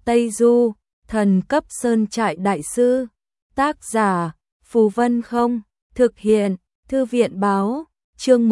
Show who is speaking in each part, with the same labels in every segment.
Speaker 1: Tây Du, thần cấp sơn trại đại sư. Tác giả, Phù Vân Không. Thực hiện, Thư viện báo. Chương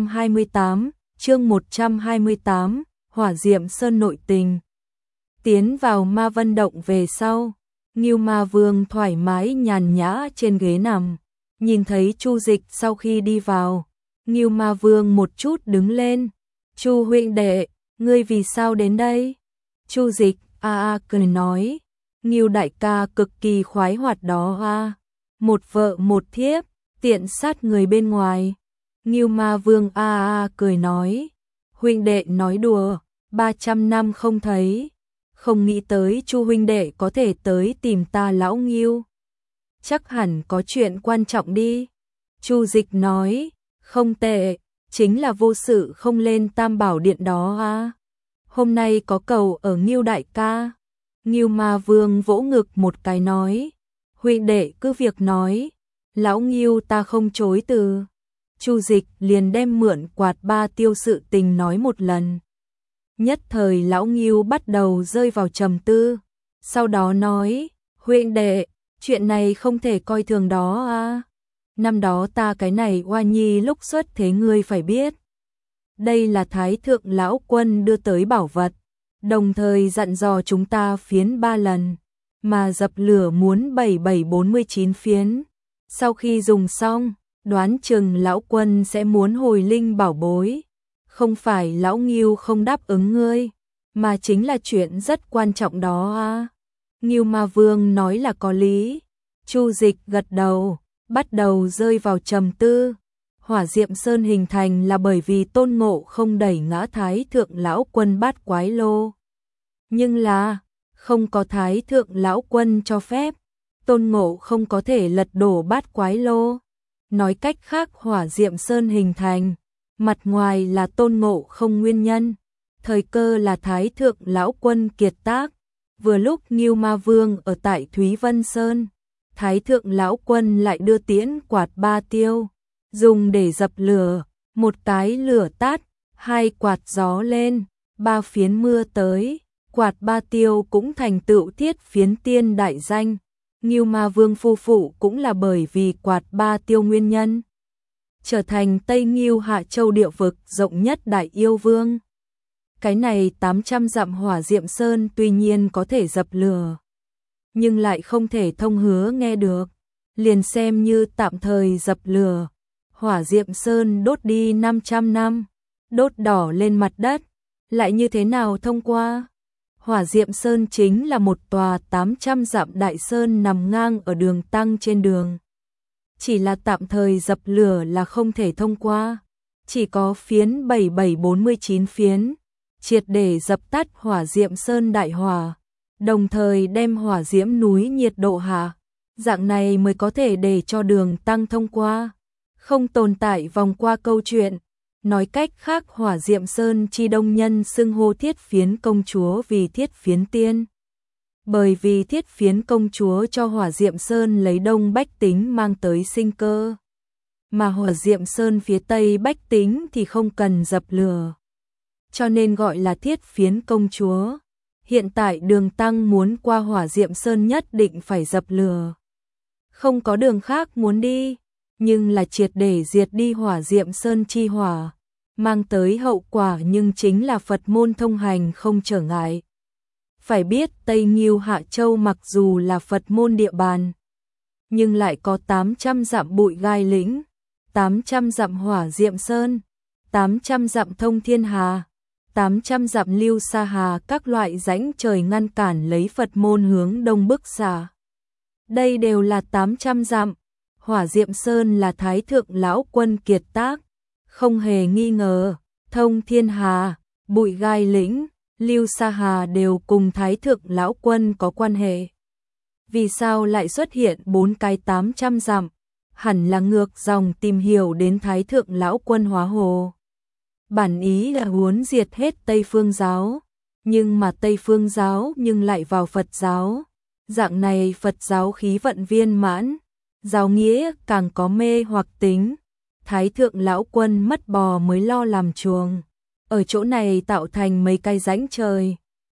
Speaker 1: 128, Hỏa Diệm Sơn nội tình. Tiến vào Ma Vân Động về sau, Ngưu Ma Vương thoải mái nhàn nhã trên ghế nằm, nhìn thấy Chu Dịch sau khi đi vào, Ngưu Ma Vương một chút đứng lên. "Chu huynh đệ, ngươi vì sao đến đây?" Chu Dịch cười nói, "Ngưu đại ca cực kỳ khoái hoạt đó a, một vợ một thiếp, tiện sát người bên ngoài." Ngưu Ma Vương cười nói, "Huynh đệ nói đùa, 300 năm không thấy, không nghĩ tới Chu huynh đệ có thể tới tìm ta lão Ngưu. Chắc hẳn có chuyện quan trọng đi." Chu Dịch nói, "Không tệ, chính là vô sự không lên Tam Bảo Điện đó a. Hôm nay có cầu ở Ngưu đại ca." Ngưu Ma Vương vỗ ngực một cái nói, "Huynh đệ cứ việc nói, lão Ngưu ta không chối từ." Chu Dịch liền đem mượn quạt ba tiêu sự tình nói một lần. Nhất thời lão Ngưu bắt đầu rơi vào trầm tư, sau đó nói, "Huynh đệ, chuyện này không thể coi thường đó a. Năm đó ta cái này oa nhi lúc xuất thế ngươi phải biết. Đây là Thái Thượng Lão Quân đưa tới bảo vật, đồng thời dặn dò chúng ta phiến 3 lần, mà dập lửa muốn 7749 phiến. Sau khi dùng xong, đoán chừng Lão Quân sẽ muốn hồi linh bảo bối. Không phải lão Ngưu không đáp ứng ngươi, mà chính là chuyện rất quan trọng đó a." Ngưu Ma Vương nói là có lý. Chu Dịch gật đầu, bắt đầu rơi vào trầm tư. Hỏa Diệm Sơn hình thành là bởi vì Tôn Ngộ không đẩy ngã Thái Thượng Lão Quân Bát Quái Lô. Nhưng là, không có Thái Thượng Lão Quân cho phép, Tôn Ngộ không có thể lật đổ Bát Quái Lô. Nói cách khác, Hỏa Diệm Sơn hình thành, mặt ngoài là Tôn Ngộ không nguyên nhân, thời cơ là Thái Thượng Lão Quân kiệt tác. Vừa lúc Ngưu Ma Vương ở tại Thúy Vân Sơn, Thái Thượng Lão Quân lại đưa tiễn quạt ba tiêu, dùng để dập lửa, một cái lửa tắt, 2 quạt gió lên, 3 phiến mưa tới, quạt ba tiêu cũng thành tựu thiết phiến tiên đại danh. Ngưu Ma Vương phu phụ cũng là bởi vì quạt ba tiêu nguyên nhân, trở thành Tây Ngưu Hạ Châu địa vực rộng nhất đại yêu vương. Cái này 800 dặm Hỏa Diệm Sơn tuy nhiên có thể dập lửa, nhưng lại không thể thông hứa nghe được, liền xem như tạm thời dập lửa. Hỏa Diệm Sơn đốt đi 500 năm, đốt đỏ lên mặt đất, lại như thế nào thông qua? Hỏa Diệm Sơn chính là một tòa 800 dặm đại sơn nằm ngang ở đường tăng trên đường. Chỉ là tạm thời dập lửa là không thể thông qua, chỉ có phiến 7749 phiến, triệt để dập tắt Hỏa Diệm Sơn đại hỏa, đồng thời đem hỏa diễm núi nhiệt độ hạ, dạng này mới có thể để cho đường tăng thông qua, không tồn tại vòng qua câu chuyện. Nói cách khác, Hỏa Diệm Sơn chi đông nhân xưng hô Thiết Phiến công chúa vì Thiết Phiến tiên, bởi vì Thiết Phiến công chúa cho Hỏa Diệm Sơn lấy đông bách tính mang tới sinh cơ, mà Hỏa Diệm Sơn phía tây bách tính thì không cần dập lửa, cho nên gọi là Thiết Phiến công chúa. Hiện tại đường tăng muốn qua Hỏa Diệm Sơn nhất định phải dập lửa, không có đường khác muốn đi, nhưng là triệt để diệt đi Hỏa Diệm Sơn chi hỏa, mang tới hậu quả nhưng chính là Phật môn thông hành không trở ngại. Phải biết Tây Ngưu Hạ Châu mặc dù là Phật môn địa bàn, nhưng lại có 800 dặm Bụi Gai Lĩnh, 800 dặm Hỏa Diệm Sơn, 800 dặm Thông Thiên Hà, 800 dặm Lưu Sa Hà, các loại rãnh trời ngăn cản lấy Phật môn hướng đông bức xạ. Đây đều là 800 dặm. Hỏa Diệm Sơn là Thái Thượng Lão Quân kiệt tác, không hề nghi ngờ. Thông Thiên Hà, Bụi Gai Lĩnh, Lưu Sa Hà đều cùng Thái Thượng Lão Quân có quan hệ. Vì sao lại xuất hiện 4 cái 800 dặm? Hẳn là ngược dòng tìm hiểu đến Thái Thượng Lão Quân hóa hồ. Bản ý là muốn diệt hết Tây Phương giáo, nhưng mà Tây Phương giáo nhưng lại vào Phật giáo. Dạng này Phật giáo khí vận viên mãn, giáo nghĩa càng có mê hoặc tính. Thái Thượng Lão Quân mất bò mới lo làm chuồng, ở chỗ này tạo thành mấy cái rãnh trời,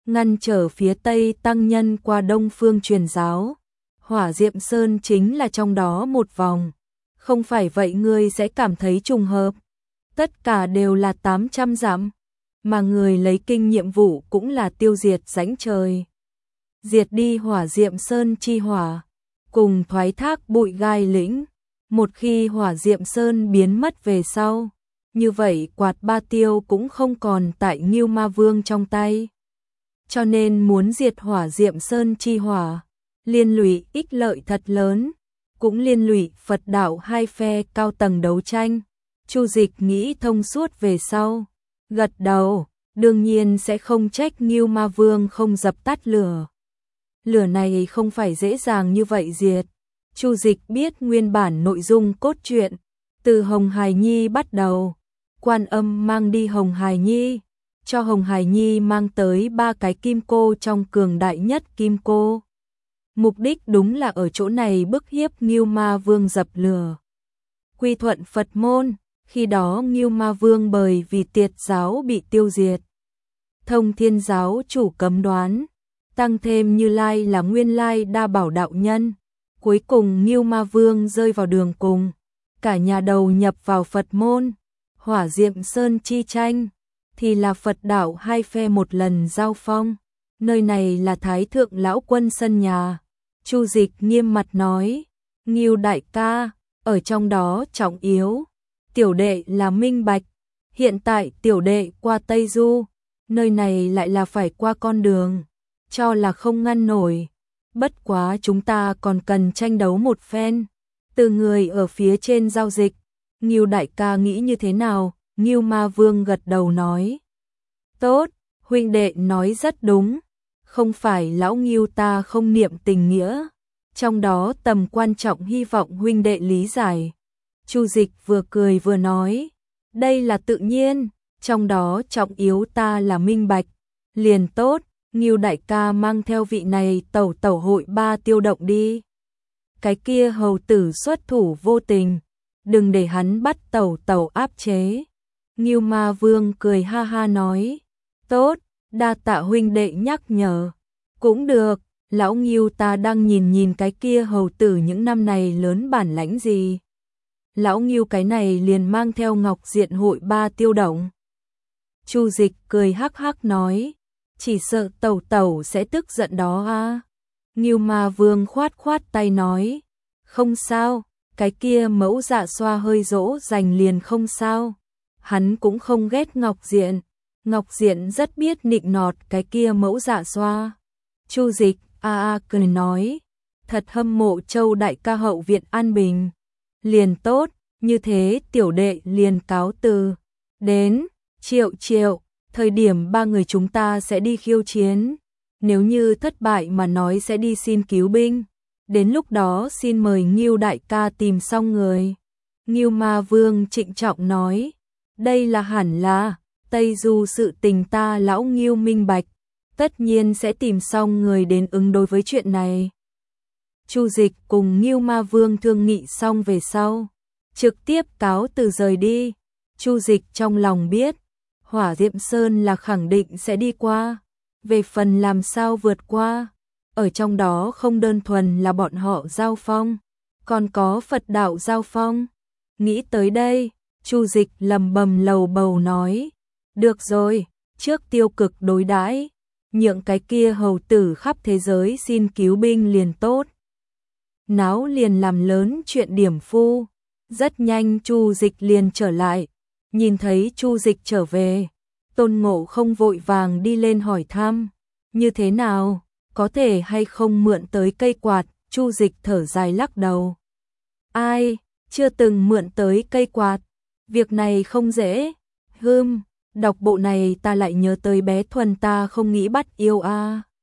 Speaker 1: ngăn trở phía Tây tăng nhân qua Đông Phương truyền giáo. Hỏa Diệm Sơn chính là trong đó một vòng. Không phải vậy ngươi sẽ cảm thấy trùng hợp. Tất cả đều là 800 dặm, mà người lấy kinh nhiệm vụ cũng là tiêu diệt rãnh trời. Diệt đi Hỏa Diệm Sơn chi hỏa, cùng thoái thác bụi gai lĩnh. Một khi Hỏa Diệm Sơn biến mất về sau, như vậy quạt ba tiêu cũng không còn tại Ngưu Ma Vương trong tay. Cho nên muốn diệt Hỏa Diệm Sơn chi hỏa, liên lụy ích lợi thật lớn, cũng liên lụy Phật đạo hai phe cao tầng đấu tranh. Chu Dịch nghĩ thông suốt về sau, gật đầu, đương nhiên sẽ không trách Ngưu Ma Vương không dập tắt lửa. Lửa này không phải dễ dàng như vậy diệt. Chu Dịch biết nguyên bản nội dung cốt truyện, từ Hồng Hải Nhi bắt đầu, Quan Âm mang đi Hồng Hải Nhi, cho Hồng Hải Nhi mang tới 3 cái kim cô trong cường đại nhất kim cô. Mục đích đúng là ở chỗ này bức hiếp Ngưu Ma Vương dập lửa. Quy thuận Phật môn, khi đó Ngưu Ma Vương bởi vì Tiệt giáo bị tiêu diệt. Thông Thiên giáo chủ cấm đoán, tăng thêm Như Lai là nguyên lai đa bảo đạo nhân. Cuối cùng Ngưu Ma Vương rơi vào đường cùng, cả nhà đầu nhập vào Phật môn. Hỏa Diệm Sơn chi tranh thì là Phật đạo hai phe một lần giao phong. Nơi này là Thái thượng lão quân sân nhà. Chu Dịch nghiêm mặt nói, Ngưu đại ca, ở trong đó trọng yếu, tiểu đệ là minh bạch. Hiện tại tiểu đệ qua Tây Du, nơi này lại là phải qua con đường, cho là không ngăn nổi. Bất quá chúng ta còn cần tranh đấu một phen. Từ người ở phía trên giao dịch, Ngưu đại ca nghĩ như thế nào? Ngưu Ma Vương gật đầu nói, tốt, huynh đệ nói rất đúng. Không phải lão Ngưu ta không niệm tình nghĩa, trong đó tầm quan trọng hy vọng huynh đệ lý giải. Chu Dịch vừa cười vừa nói, đây là tự nhiên, trong đó trọng yếu ta là minh bạch. Liền tốt, Ngưu đại ca mang theo vị này tẩu tẩu hội 3 tiêu động đi. Cái kia hầu tử xuất thủ vô tình, đừng để hắn bắt tẩu tẩu áp chế. Ngưu Ma Vương cười ha ha nói, tốt, đa tạ huynh đệ nhắc nhở. Cũng được, lão Ngưu ta đang nhìn cái kia hầu tử những năm này lớn bản lãnh gì. Lão Ngưu cái này liền mang theo Ngọc Diện hội 3 tiêu động. Chu Dịch cười hắc hắc nói, chỉ sợ tẩu tẩu sẽ tức giận đó a. Ngưu Ma Vương khoát khoát tay nói, không sao, cái kia mẫu dạ xoa hơi dỗ dành liền không sao. Hắn cũng không ghét Ngọc Diện, Ngọc Diện rất biết nịnh nọt cái kia mẫu dạ xoa. Chu Dịch cười nói, thật hâm mộ Châu đại ca hậu viện an bình. Liền tốt, như thế tiểu đệ liền cáo từ. Đến, Triệu, thời điểm 3 người chúng ta sẽ đi khiêu chiến. Nếu như thất bại mà nói sẽ đi xin cứu binh. Đến lúc đó xin mời Ngưu đại ca tìm xong người. Ngưu Ma Vương trịnh trọng nói, đây là hẳn là, Tây Du sự tình ta lão Ngưu minh bạch, tất nhiên sẽ tìm xong người đến ứng đối với chuyện này. Chu Dịch cùng Ngưu Ma Vương thương nghị xong về sau, trực tiếp cáo từ rời đi. Chu Dịch trong lòng biết, Hỏa Diệm Sơn là khẳng định sẽ đi qua, về phần làm sao vượt qua, ở trong đó không đơn thuần là bọn họ giao phong, còn có Phật đạo giao phong. Nghĩ tới đây, Chu Dịch lầm bầm lầu bầu nói, được rồi, trước tiêu cực đối đãi, nhượng cái kia hầu tử khắp thế giới xin cứu binh liền tốt. Náo liền làm lớn chuyện điểm phu. Rất nhanh Chu Dịch liền trở lại, nhìn thấy Chu Dịch trở về, Tôn Ngộ Không vội vàng đi lên hỏi thăm, như thế nào, có thể hay không mượn tới cây quạt? Chu Dịch thở dài lắc đầu, ai, chưa từng mượn tới cây quạt, việc này không dễ. Đọc bộ này ta lại nhớ tới bé Thuần ta không nghĩ bắt yêu a.